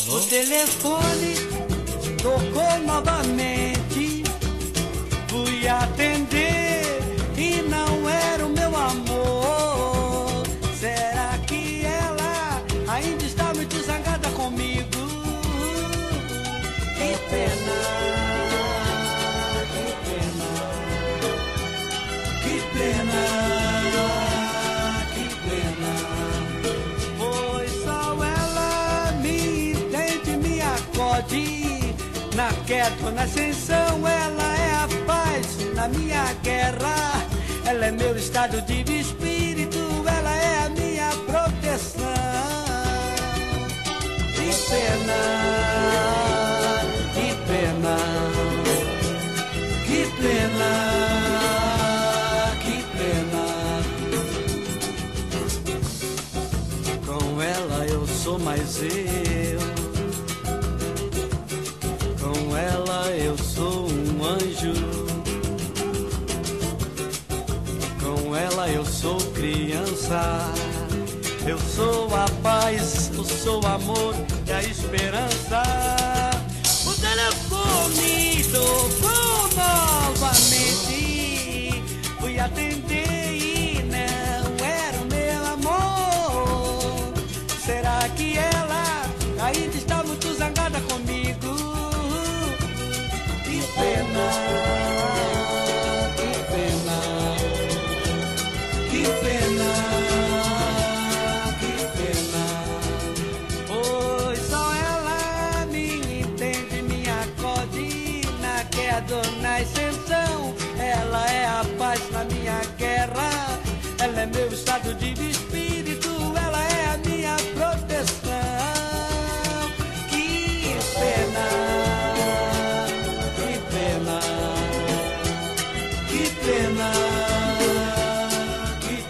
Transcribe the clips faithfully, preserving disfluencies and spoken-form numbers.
O telefone tocou novamente. Fui atender e não era o meu amor. Será que ela ainda está muito zangada comigo? Que pena, que pena, que pena, que pena. Pois só ela me entende, me acode. Na queda ou na ascensão, ela é a paz na minha guerra. Ela é meu estado de espírito, ela é a minha proteção. Que pena, que pena, que pena, que pena. Com ela eu sou mais eu. Com ela eu sou um anjo. Com ela eu sou criança. Eu sou a paz, eu sou o amor e a esperança. O telefone tocou novamente. Fui atender e não era o meu amor. Será que ela ainda está muito zangada comigo? Que pena, que pena, que pena, que pena. Pois só ela me entende, me acode na queda ou na ascensão. Ela é a paz na minha guerra. Ela é meu estado de espírito, ela é a minha proteção. Que pena, que pena, que pena, que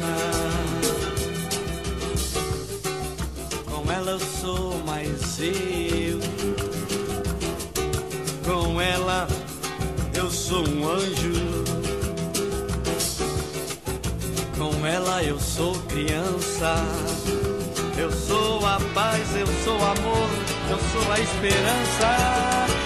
pena. Com ela eu sou mais eu. Com ela eu sou um anjo. Com ela eu sou criança. Eu sou a paz, eu sou o amor, eu sou a esperança.